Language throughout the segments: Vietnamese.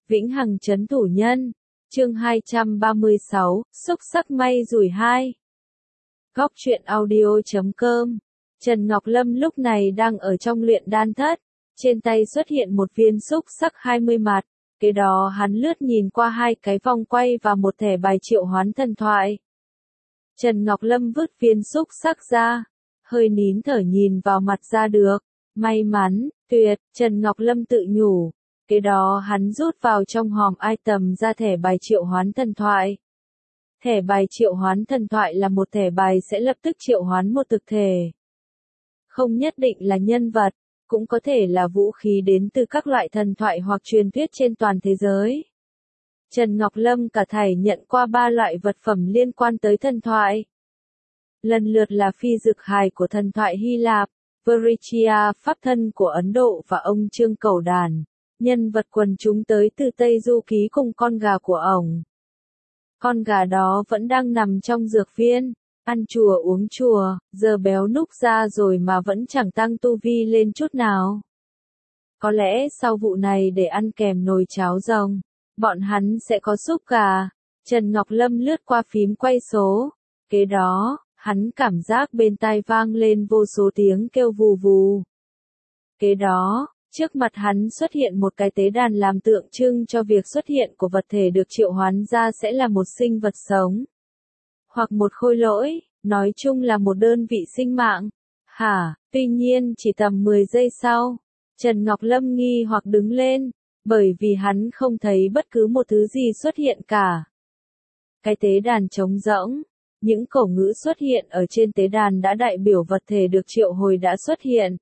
Vĩnh Hằng trấn thủ nhân. Chương 236, xúc sắc may rủi 2. Góc truyện audio.com. Trần Ngọc Lâm lúc này đang ở trong luyện đan thất, trên tay xuất hiện một viên xúc sắc 20 mặt, kế đó hắn lướt nhìn qua hai cái vòng quay và một thẻ bài triệu hoán thần thoại. Trần Ngọc Lâm vứt viên xúc sắc ra, hơi nín thở nhìn vào mặt ra được, may mắn, tuyệt, Trần Ngọc Lâm tự nhủ. Kế đó hắn rút vào trong hòm item ra thẻ bài triệu hoán thần thoại. Thẻ bài triệu hoán thần thoại là một thẻ bài sẽ lập tức triệu hoán một thực thể. Không nhất định là nhân vật, cũng có thể là vũ khí đến từ các loại thần thoại hoặc truyền thuyết trên toàn thế giới. Trần Ngọc Lâm cả thảy nhận qua 3 loại vật phẩm liên quan tới thần thoại. Lần lượt là phi dực hài của thần thoại Hy Lạp, Varichia pháp thân của Ấn Độ và ông Trương Cẩu Đàn. Nhân vật quần chúng tới từ Tây Du Ký cùng con gà của ổng. Con gà đó vẫn đang nằm trong dược viên, ăn chùa uống chùa, giờ béo núc ra rồi mà vẫn chẳng tăng tu vi lên chút nào. Có lẽ sau vụ này để ăn kèm nồi cháo rồng, bọn hắn sẽ có súp gà. Trần Ngọc Lâm lướt qua phím quay số, kế đó, hắn cảm giác bên tai vang lên vô số tiếng kêu vù vù. Kế đó, trước mặt hắn xuất hiện một cái tế đàn làm tượng trưng cho việc xuất hiện của vật thể được triệu hoán ra sẽ là một sinh vật sống. Hoặc một khôi lỗi, nói chung là một đơn vị sinh mạng. Tuy nhiên chỉ tầm 10 giây sau, Trần Ngọc Lâm nghi hoặc đứng lên, bởi vì hắn không thấy bất cứ một thứ gì xuất hiện cả. Cái tế đàn trống rỗng, những cổ ngữ xuất hiện ở trên tế đàn đã đại biểu vật thể được triệu hồi đã xuất hiện.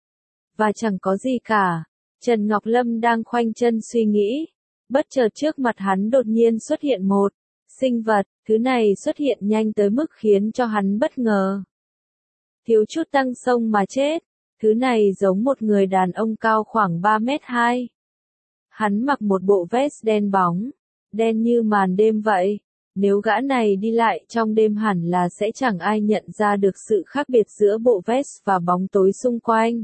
Và chẳng có gì cả. Trần Ngọc Lâm đang khoanh chân suy nghĩ. Bất chợt trước mặt hắn đột nhiên xuất hiện một sinh vật, thứ này xuất hiện nhanh tới mức khiến cho hắn bất ngờ. Thiếu chút tăng sông mà chết, thứ này giống một người đàn ông cao khoảng 3m2. Hắn mặc một bộ vest đen bóng, đen như màn đêm vậy. Nếu gã này đi lại trong đêm hẳn là sẽ chẳng ai nhận ra được sự khác biệt giữa bộ vest và bóng tối xung quanh.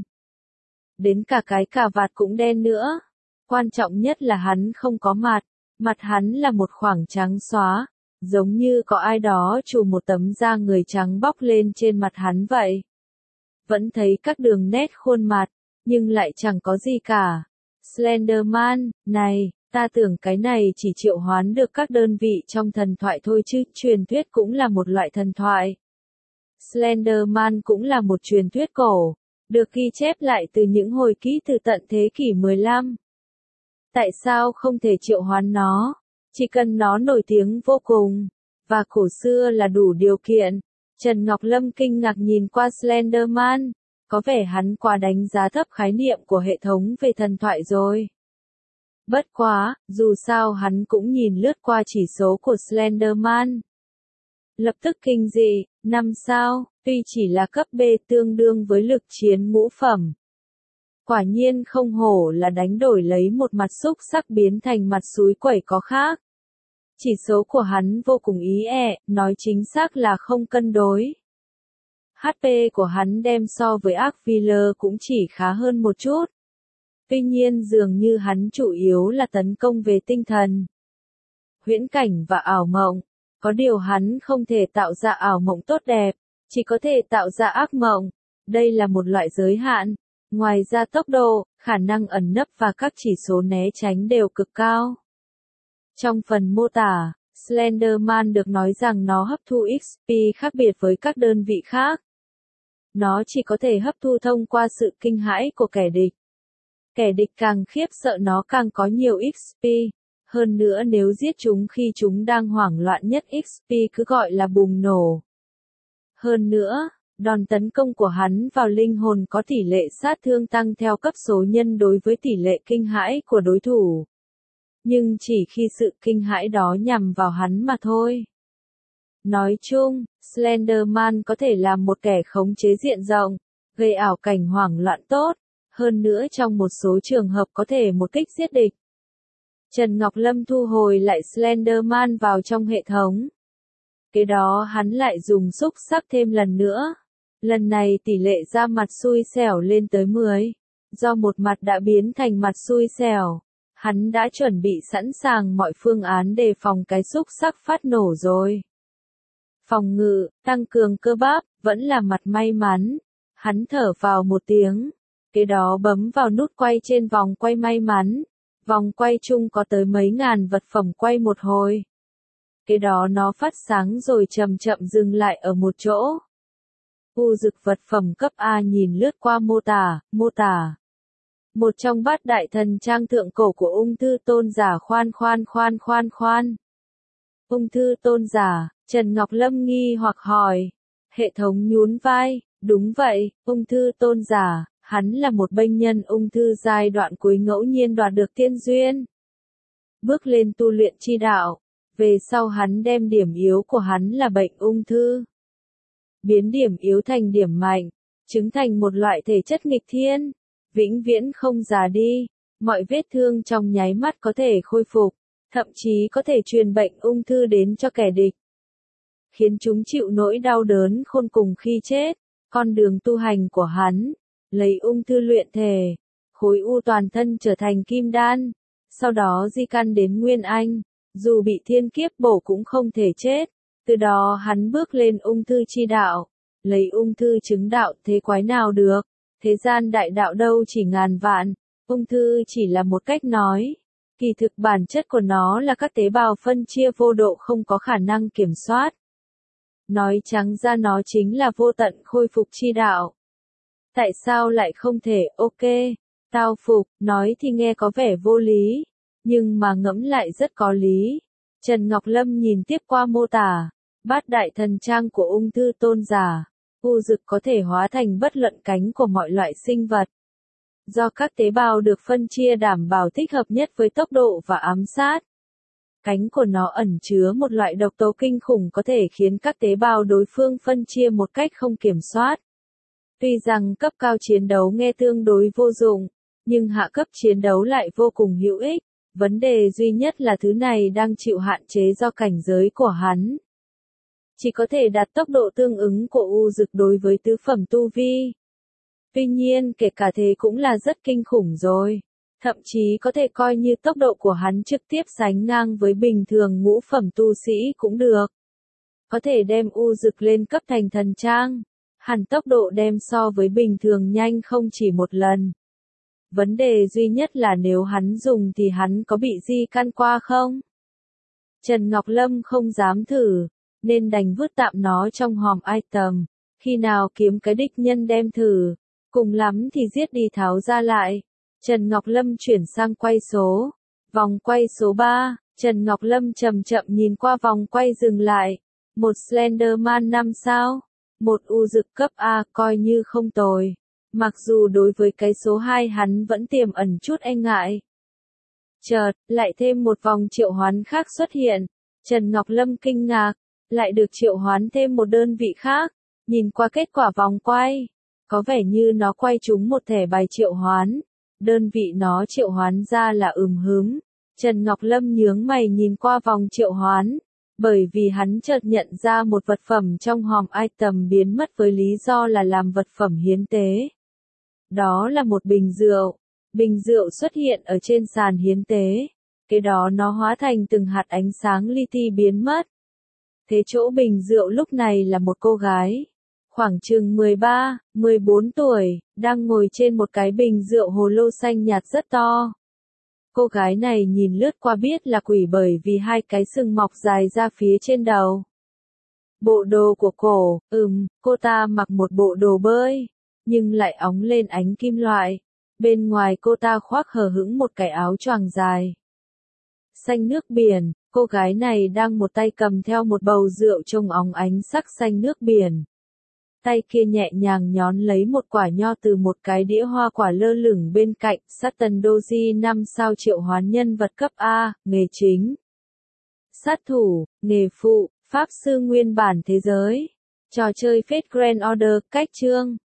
Đến cả cái cà vạt cũng đen nữa. Quan trọng nhất là hắn không có mặt hắn là một khoảng trắng xóa, giống như có ai đó chùm một tấm da người trắng bóc lên trên mặt hắn vậy. Vẫn thấy các đường nét khuôn mặt, nhưng lại chẳng có gì cả. Slenderman, này, ta tưởng cái này chỉ triệu hoán được các đơn vị trong thần thoại thôi chứ, truyền thuyết cũng là một loại thần thoại. Slenderman cũng là một truyền thuyết cổ, được ghi chép lại từ những hồi ký từ tận thế kỷ 15. Tại sao không thể triệu hoán nó? Chỉ cần nó nổi tiếng vô cùng, và cổ xưa là đủ điều kiện. Trần Ngọc Lâm kinh ngạc nhìn qua Slenderman, có vẻ hắn quá đánh giá thấp khái niệm của hệ thống về thần thoại rồi. Bất quá, dù sao hắn cũng nhìn lướt qua chỉ số của Slenderman. Lập tức kinh dị, 5 sao, tuy chỉ là cấp B tương đương với lực chiến ngũ phẩm. Quả nhiên không hổ là đánh đổi lấy một mặt xúc sắc biến thành mặt súi quẩy có khác. Chỉ số của hắn vô cùng ý nói chính xác là không cân đối. HP của hắn đem so với Archviller cũng chỉ khá hơn một chút. Tuy nhiên dường như hắn chủ yếu là tấn công về tinh thần, huyễn cảnh và ảo mộng. Có điều hắn không thể tạo ra ảo mộng tốt đẹp, chỉ có thể tạo ra ác mộng. Đây là một loại giới hạn. Ngoài ra tốc độ, khả năng ẩn nấp và các chỉ số né tránh đều cực cao. Trong phần mô tả, Slenderman được nói rằng nó hấp thu XP khác biệt với các đơn vị khác. Nó chỉ có thể hấp thu thông qua sự kinh hãi của kẻ địch. Kẻ địch càng khiếp sợ nó càng có nhiều XP. Hơn nữa nếu giết chúng khi chúng đang hoảng loạn nhất XP cứ gọi là bùng nổ. Hơn nữa, đòn tấn công của hắn vào linh hồn có tỷ lệ sát thương tăng theo cấp số nhân đối với tỷ lệ kinh hãi của đối thủ. Nhưng chỉ khi sự kinh hãi đó nhằm vào hắn mà thôi. Nói chung, Slenderman có thể làm một kẻ khống chế diện rộng, gây ảo cảnh hoảng loạn tốt, hơn nữa trong một số trường hợp có thể một kích giết địch. Trần Ngọc Lâm thu hồi lại Slenderman vào trong hệ thống. Kế đó hắn lại dùng xúc sắc thêm lần nữa. Lần này tỷ lệ ra mặt xui xẻo lên tới 10. Do một mặt đã biến thành mặt xui xẻo, Hắn đã chuẩn bị sẵn sàng mọi phương án đề phòng cái xúc xắc phát nổ rồi. Phòng ngự, tăng cường cơ bắp, vẫn là mặt may mắn. Hắn thở vào một tiếng. Kế đó bấm vào nút quay trên vòng quay may mắn. Vòng quay chung có tới mấy ngàn vật phẩm quay một hồi. Kế đó nó phát sáng rồi chậm chậm dừng lại ở một chỗ. U dực vật phẩm cấp A nhìn lướt qua mô tả. Một trong bát đại thần trang thượng cổ của ung thư tôn giả khoan. Ung thư tôn giả, Trần Ngọc Lâm nghi hoặc hỏi. Hệ thống nhún vai, đúng vậy, ung thư tôn giả, hắn là một bệnh nhân ung thư giai đoạn cuối ngẫu nhiên đoạt được tiên duyên. Bước lên tu luyện chi đạo, về sau hắn đem điểm yếu của hắn là bệnh ung thư. Biến điểm yếu thành điểm mạnh, chứng thành một loại thể chất nghịch thiên, vĩnh viễn không già đi, mọi vết thương trong nháy mắt có thể khôi phục, thậm chí có thể truyền bệnh ung thư đến cho kẻ địch. Khiến chúng chịu nỗi đau đớn khôn cùng khi chết, con đường tu hành của hắn, lấy ung thư luyện thể, khối u toàn thân trở thành kim đan, sau đó di căn đến Nguyên Anh, dù bị thiên kiếp bổ cũng không thể chết, từ đó hắn bước lên ung thư chi đạo, lấy ung thư chứng đạo thế quái nào được, thế gian đại đạo đâu chỉ ngàn vạn, ung thư chỉ là một cách nói, kỳ thực bản chất của nó là các tế bào phân chia vô độ không có khả năng kiểm soát. Nói trắng ra nó chính là vô tận khôi phục chi đạo. Tại sao lại không thể, ok, tao phục, nói thì nghe có vẻ vô lý, nhưng mà ngẫm lại rất có lý. Trần Ngọc Lâm nhìn tiếp qua mô tả, bát đại thần trang của ung thư tôn giả, u dực có thể hóa thành bất luận cánh của mọi loại sinh vật. Do các tế bào được phân chia đảm bảo thích hợp nhất với tốc độ và ám sát. Cánh của nó ẩn chứa một loại độc tố kinh khủng có thể khiến các tế bào đối phương phân chia một cách không kiểm soát. Tuy rằng cấp cao chiến đấu nghe tương đối vô dụng, nhưng hạ cấp chiến đấu lại vô cùng hữu ích. Vấn đề duy nhất là thứ này đang chịu hạn chế do cảnh giới của hắn. Chỉ có thể đạt tốc độ tương ứng của u dực đối với tứ phẩm tu vi. Tuy nhiên kể cả thế cũng là rất kinh khủng rồi. Thậm chí có thể coi như tốc độ của hắn trực tiếp sánh ngang với bình thường ngũ phẩm tu sĩ cũng được. Có thể đem u dực lên cấp thành thần trang. Hẳn tốc độ đem so với bình thường nhanh không chỉ một lần. Vấn đề duy nhất là nếu hắn dùng thì hắn có bị di căn qua không? Trần Ngọc Lâm không dám thử, nên đành vứt tạm nó trong hòm item. Khi nào kiếm cái đích nhân đem thử, cùng lắm thì giết đi tháo ra lại. Trần Ngọc Lâm chuyển sang quay số. Vòng quay số 3, Trần Ngọc Lâm chậm chậm nhìn qua vòng quay dừng lại. Một Slenderman 5 sao. Một u dực cấp A coi như không tồi. Mặc dù đối với cái số 2 hắn vẫn tiềm ẩn chút e ngại. Chợt, lại thêm một vòng triệu hoán khác xuất hiện. Trần Ngọc Lâm kinh ngạc, lại được triệu hoán thêm một đơn vị khác. Nhìn qua kết quả vòng quay, có vẻ như nó quay trúng một thẻ bài triệu hoán. Đơn vị nó triệu hoán ra là hứng. Trần Ngọc Lâm nhướng mày nhìn qua vòng triệu hoán. Bởi vì hắn chợt nhận ra một vật phẩm trong hòm item biến mất với lý do là làm vật phẩm hiến tế. Đó là một bình rượu. Bình rượu xuất hiện ở trên sàn hiến tế. Kế đó nó hóa thành từng hạt ánh sáng li ti biến mất. Thế chỗ bình rượu lúc này là một cô gái. Khoảng chừng 13, 14 tuổi, đang ngồi trên một cái bình rượu hồ lô xanh nhạt rất to. Cô gái này nhìn lướt qua biết là quỷ bởi vì hai cái sừng mọc dài ra phía trên đầu. Bộ đồ của cổ, cô ta mặc một bộ đồ bơi, nhưng lại óng lên ánh kim loại. Bên ngoài cô ta khoác hờ hững một cái áo choàng dài. Xanh nước biển, cô gái này đang một tay cầm theo một bầu rượu trông óng ánh sắc xanh nước biển. Tay kia nhẹ nhàng nhón lấy một quả nho từ một cái đĩa hoa quả lơ lửng bên cạnh. Satan Doji 5 sao triệu hoán nhân vật cấp A, nghề chính. Sát thủ, nghề phụ, pháp sư nguyên bản thế giới. Trò chơi Fate Grand Order, cách chương.